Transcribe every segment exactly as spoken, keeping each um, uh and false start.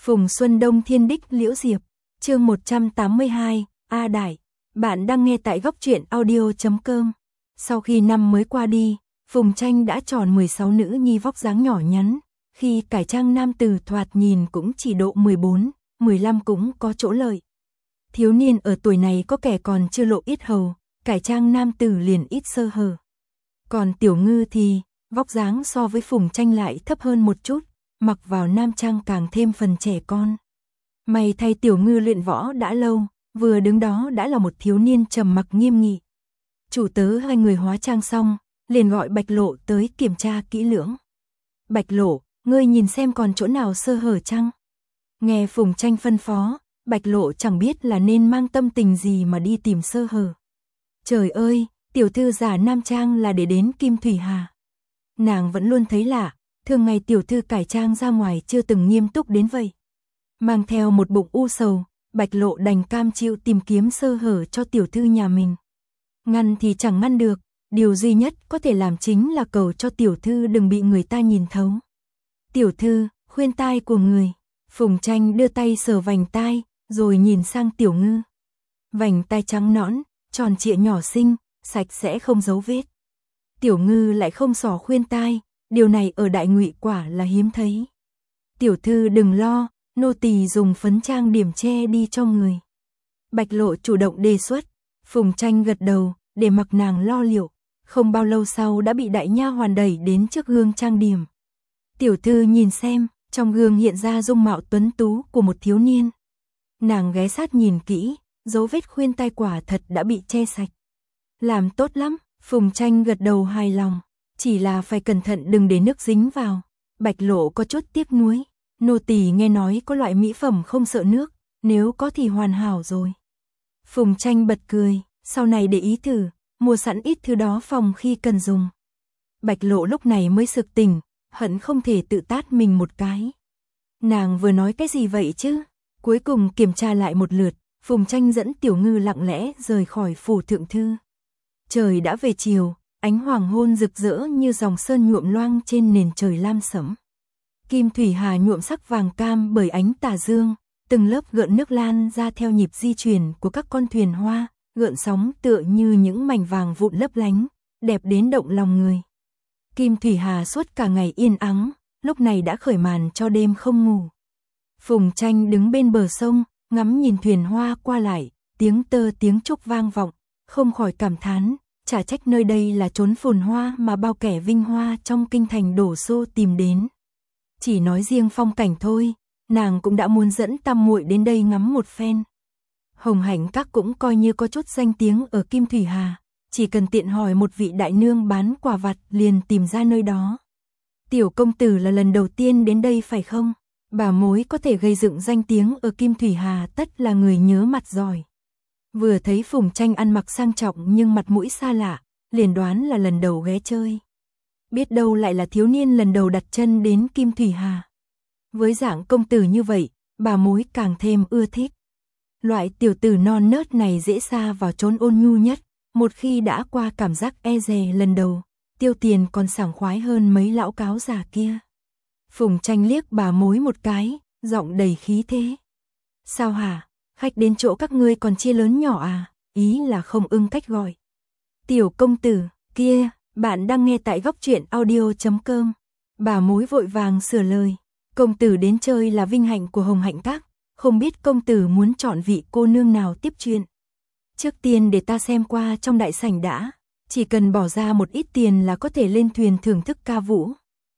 Phùng Xuân Đông Thiên Đích Liễu Diệp, chương một trăm tám mươi hai, A Đại, bạn đang nghe tại góc truyện audio chấm com. Sau khi năm mới qua đi, Phùng Tranh đã tròn mười sáu, nữ nhi vóc dáng nhỏ nhắn, khi cải trang nam tử thoạt nhìn cũng chỉ độ mười bốn, mười lăm cũng có chỗ lợi. Thiếu niên ở tuổi này có kẻ còn chưa lộ ít hầu, cải trang nam tử liền ít sơ hở. Còn Tiểu Ngư thì, vóc dáng so với Phùng Tranh lại thấp hơn một chút, mặc vào nam trang càng thêm phần trẻ con. May thay Tiểu Ngư luyện võ đã lâu, vừa đứng đó đã là một thiếu niên trầm mặc nghiêm nghị. Chủ tớ hai người hóa trang xong, liền gọi Bạch Lộ tới kiểm tra kỹ lưỡng. Bạch Lộ, ngươi nhìn xem còn chỗ nào sơ hở chăng? Nghe Phùng Tranh phân phó, Bạch Lộ chẳng biết là nên mang tâm tình gì mà đi tìm sơ hở. Trời ơi, tiểu thư giả nam trang là để đến Kim Thủy Hà. Nàng vẫn luôn thấy lạ, thường ngày tiểu thư cải trang ra ngoài chưa từng nghiêm túc đến vậy. Mang theo một bụng u sầu, Bạch Lộ đành cam chịu tìm kiếm sơ hở cho tiểu thư nhà mình. Ngăn thì chẳng ngăn được, điều duy nhất có thể làm chính là cầu cho tiểu thư đừng bị người ta nhìn thấu. Tiểu thư, khuyên tai của người. Phùng Tranh đưa tay sờ vành tai, rồi nhìn sang Tiểu Ngư. Vành tai trắng nõn, tròn trịa nhỏ xinh, sạch sẽ không dấu vết. Tiểu Ngư lại không xỏ khuyên tai, điều này ở Đại Ngụy quả là hiếm thấy. Tiểu thư đừng lo, nô tỳ dùng phấn trang điểm che đi cho người. Bạch Lộ chủ động đề xuất, Phùng Tranh gật đầu, để mặc nàng lo liệu. Không bao lâu sau đã bị đại nha hoàn đẩy đến trước gương trang điểm. Tiểu thư nhìn xem, trong gương hiện ra dung mạo tuấn tú của một thiếu niên. Nàng ghé sát nhìn kỹ, dấu vết khuyên tai quả thật đã bị che sạch. Làm tốt lắm, Phùng Tranh gật đầu hài lòng, chỉ là phải cẩn thận đừng để nước dính vào. Bạch Lộ có chút tiếc nuối, nô tỳ nghe nói có loại mỹ phẩm không sợ nước, nếu có thì hoàn hảo rồi. Phùng Tranh bật cười, sau này để ý thử, mua sẵn ít thứ đó phòng khi cần dùng. Bạch Lộ lúc này mới sực tỉnh, hận không thể tự tát mình một cái. Nàng vừa nói cái gì vậy chứ? Cuối cùng kiểm tra lại một lượt, Phùng Tranh dẫn Tiểu Ngư lặng lẽ rời khỏi phủ thượng thư. Trời đã về chiều, ánh hoàng hôn rực rỡ như dòng sơn nhuộm loang trên nền trời lam sẫm. Kim Thủy Hà nhuộm sắc vàng cam bởi ánh tà dương, từng lớp gợn nước lan ra theo nhịp di chuyển của các con thuyền hoa, gợn sóng tựa như những mảnh vàng vụn lấp lánh, đẹp đến động lòng người. Kim Thủy Hà suốt cả ngày yên ắng, lúc này đã khởi màn cho đêm không ngủ. Phùng Tranh đứng bên bờ sông, ngắm nhìn thuyền hoa qua lại, tiếng tơ tiếng trúc vang vọng, không khỏi cảm thán, chả trách nơi đây là chốn phồn hoa mà bao kẻ vinh hoa trong kinh thành đổ xô tìm đến. Chỉ nói riêng phong cảnh thôi, nàng cũng đã muốn dẫn tam muội đến đây ngắm một phen. Hồng Hạnh Các cũng coi như có chút danh tiếng ở Kim Thủy Hà, chỉ cần tiện hỏi một vị đại nương bán quà vặt liền tìm ra nơi đó. Tiểu công tử là lần đầu tiên đến đây phải không? Bà mối có thể gây dựng danh tiếng ở Kim Thủy Hà tất là người nhớ mặt giỏi. Vừa thấy Phùng Tranh ăn mặc sang trọng nhưng mặt mũi xa lạ, liền đoán là lần đầu ghé chơi. Biết đâu lại là thiếu niên lần đầu đặt chân đến Kim Thủy Hà. Với dạng công tử như vậy, bà mối càng thêm ưa thích. Loại tiểu tử non nớt này dễ xa vào chốn ôn nhu nhất, một khi đã qua cảm giác e dè lần đầu, tiêu tiền còn sảng khoái hơn mấy lão cáo già kia. Phùng Tranh liếc bà mối một cái, giọng đầy khí thế. Sao hả, khách đến chỗ các ngươi còn chia lớn nhỏ à, ý là không ưng cách gọi. Tiểu công tử, kia, bạn đang nghe tại góc truyện audio chấm com. Bà mối vội vàng sửa lời, công tử đến chơi là vinh hạnh của Hồng Hạnh Các, không biết công tử muốn chọn vị cô nương nào tiếp chuyện. Trước tiên để ta xem qua trong đại sảnh đã, chỉ cần bỏ ra một ít tiền là có thể lên thuyền thưởng thức ca vũ.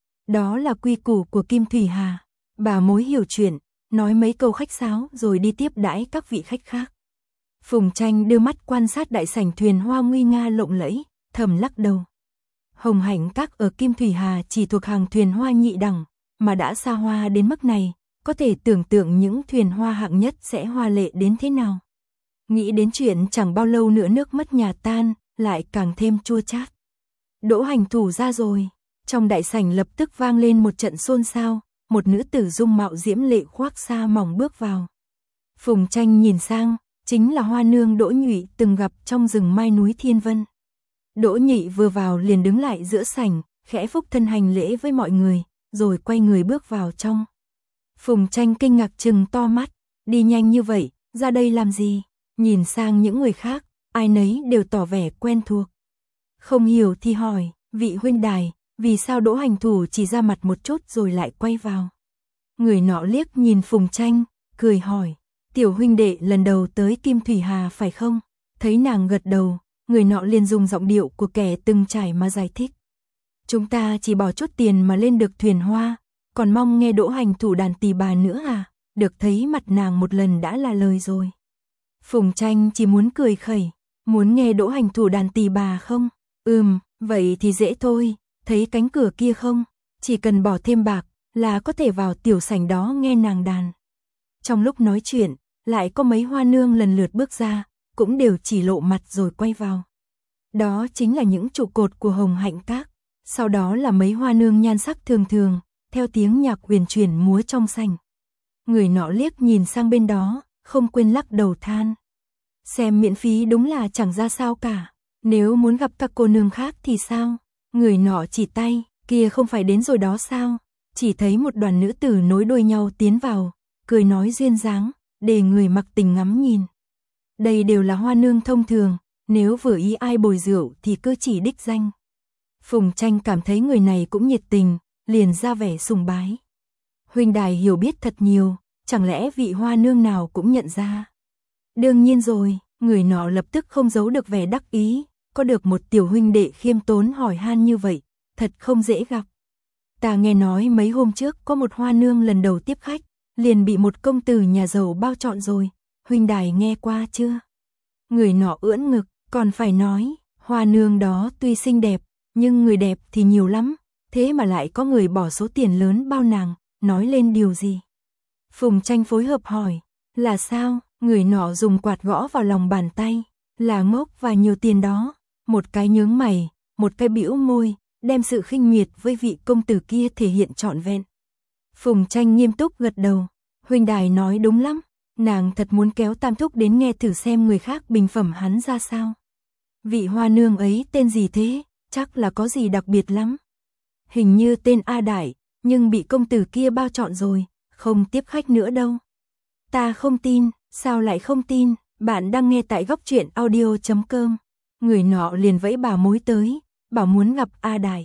Đó là quy củ của Kim Thủy Hà. Bà mối hiểu chuyện, nói mấy câu khách sáo rồi đi tiếp đãi các vị khách khác. Phùng Tranh đưa mắt quan sát đại sảnh thuyền hoa nguy nga lộng lẫy, thầm lắc đầu. Hồng Hạnh Các ở Kim Thủy Hà chỉ thuộc hàng thuyền hoa nhị đẳng, mà đã xa hoa đến mức này, có thể tưởng tượng những thuyền hoa hạng nhất sẽ hoa lệ đến thế nào. Nghĩ đến chuyện chẳng bao lâu nữa nước mất nhà tan, lại càng thêm chua chát. Đỗ hành thủ ra rồi, trong đại sảnh lập tức vang lên một trận xôn xao, một nữ tử dung mạo diễm lệ khoác sa mỏng bước vào. Phùng Tranh nhìn sang, chính là hoa nương Đỗ Nhụy từng gặp trong rừng mai núi Thiên Vân. Đỗ Nhụy vừa vào liền đứng lại giữa sảnh, khẽ phúc thân hành lễ với mọi người, rồi quay người bước vào trong. Phùng Tranh kinh ngạc trừng to mắt, đi nhanh như vậy, ra đây làm gì? Nhìn sang những người khác, ai nấy đều tỏ vẻ quen thuộc. Không hiểu thì hỏi, vị huynh đài, vì sao Đỗ Hành Thủ chỉ ra mặt một chút rồi lại quay vào? Người nọ liếc nhìn Phùng Tranh, cười hỏi, tiểu huynh đệ lần đầu tới Kim Thủy Hà phải không? Thấy nàng gật đầu, người nọ liền dùng giọng điệu của kẻ từng trải mà giải thích. Chúng ta chỉ bỏ chút tiền mà lên được thuyền hoa, còn mong nghe Đỗ Hành Thủ đàn tỳ bà nữa à? Được thấy mặt nàng một lần đã là lời rồi. Phùng Tranh chỉ muốn cười khẩy, muốn nghe Đỗ Hành Thủ đàn tỳ bà không? Ừm, vậy thì dễ thôi, thấy cánh cửa kia không? Chỉ cần bỏ thêm bạc là có thể vào tiểu sảnh đó nghe nàng đàn. Trong lúc nói chuyện, lại có mấy hoa nương lần lượt bước ra, cũng đều chỉ lộ mặt rồi quay vào. Đó chính là những trụ cột của Hồng Hạnh Các, sau đó là mấy hoa nương nhan sắc thường thường, theo tiếng nhạc huyền chuyển múa trong sảnh. Người nọ liếc nhìn sang bên đó, không quên lắc đầu than. Xem miễn phí đúng là chẳng ra sao cả, nếu muốn gặp các cô nương khác thì sao? Người nọ chỉ tay, kia không phải đến rồi đó sao? Chỉ thấy một đoàn nữ tử nối đuôi nhau tiến vào, cười nói duyên dáng, để người mặc tình ngắm nhìn. Đây đều là hoa nương thông thường, nếu vừa ý ai bồi rượu thì cứ chỉ đích danh. Phùng Tranh cảm thấy người này cũng nhiệt tình, liền ra vẻ sùng bái. Huynh đài hiểu biết thật nhiều, chẳng lẽ vị hoa nương nào cũng nhận ra? Đương nhiên rồi, người nọ lập tức không giấu được vẻ đắc ý, có được một tiểu huynh đệ khiêm tốn hỏi han như vậy, thật không dễ gặp. Ta nghe nói mấy hôm trước có một hoa nương lần đầu tiếp khách, liền bị một công tử nhà giàu bao trọn rồi, huynh đài nghe qua chưa? Người nọ ưỡn ngực, còn phải nói, hoa nương đó tuy xinh đẹp, nhưng người đẹp thì nhiều lắm, thế mà lại có người bỏ số tiền lớn bao nàng, nói lên điều gì? Phùng Tranh phối hợp hỏi, là sao? Người nọ dùng quạt gõ vào lòng bàn tay, là ngốc và nhiều tiền đó, một cái nhướng mày, một cái bĩu môi, đem sự khinh miệt với vị công tử kia thể hiện trọn vẹn. Phùng Tranh nghiêm túc gật đầu, huynh đài nói đúng lắm, nàng thật muốn kéo Tam Thúc đến nghe thử xem người khác bình phẩm hắn ra sao. Vị hoa nương ấy tên gì thế, chắc là có gì đặc biệt lắm. Hình như tên A Đại, nhưng bị công tử kia bao trọn rồi, không tiếp khách nữa đâu. Ta không tin, sao lại không tin, bạn đang nghe tại góc truyện audio chấm com. Người nọ liền vẫy bà mối tới, bảo muốn gặp A Đại.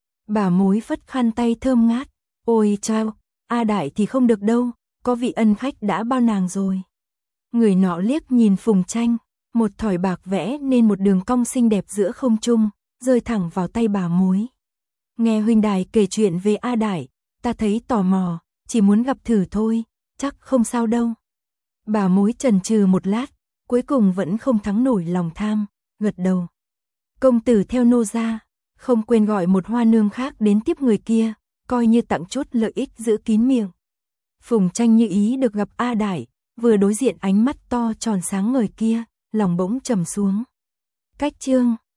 Bà mối phất khăn tay thơm ngát, ôi chao, A Đại thì không được đâu, có vị ân khách đã bao nàng rồi. Người nọ liếc nhìn Phùng Tranh, một thỏi bạc vẽ nên một đường cong xinh đẹp giữa không trung, rơi thẳng vào tay bà mối. Nghe huynh đài kể chuyện về A Đại, ta thấy tò mò, chỉ muốn gặp thử thôi, chắc không sao đâu. Bà mối chần chừ một lát, cuối cùng vẫn không thắng nổi lòng tham, gật đầu. Công tử theo nô ra, không quên gọi một hoa nương khác đến tiếp người kia, coi như tặng chút lợi ích giữ kín miệng. Phùng Tranh như ý được gặp A Đại, vừa đối diện ánh mắt to tròn sáng ngời kia, lòng bỗng trầm xuống. Cách chương